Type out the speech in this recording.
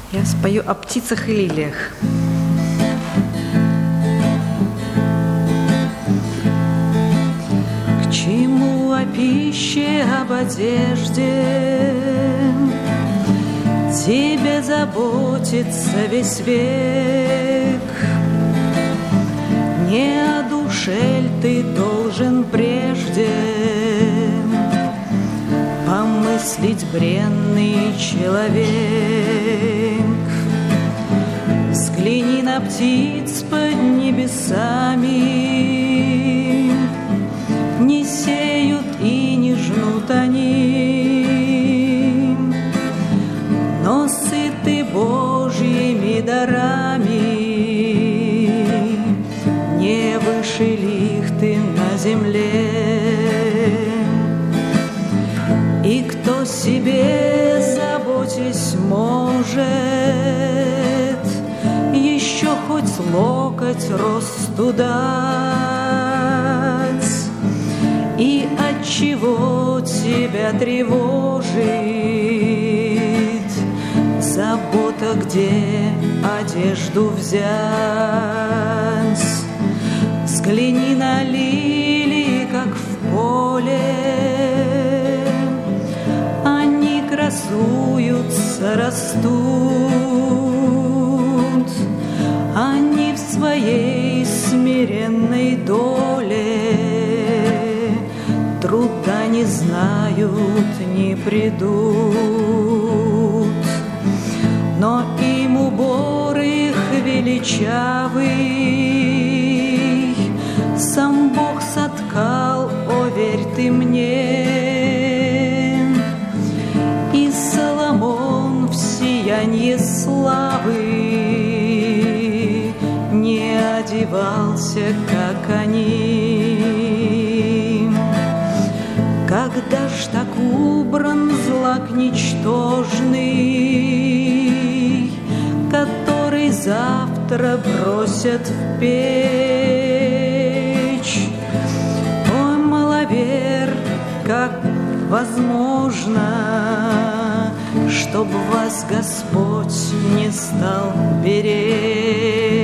Я спою о птицах и лилиях. К чему о пище, об одежде тебе заботится весь век? Не о душе ль ты должен прежде помыслить, бренный человек? Взгляни на птиц под небесами, не сеют и не жнут они, но сыты Божьими дарами. Не выше ли их ты на земле? И кто себе, заботясь, может еще хоть локоть росту дать? И отчего тебя тревожит забота, где одежду взять? Взгляни на лилии, как в поле, они красуются, растут, они в своей смиренной доле труда не знают, не придут, но им убор их величавый сам Бог соткал, о, верь ты мне. И Соломон в сиянье славы не одевался, как они. Когда ж так убран злак ничтожный, который завтра бросят в печь? Ой, маловер, как возможно, чтоб вас Господь не стал беречь?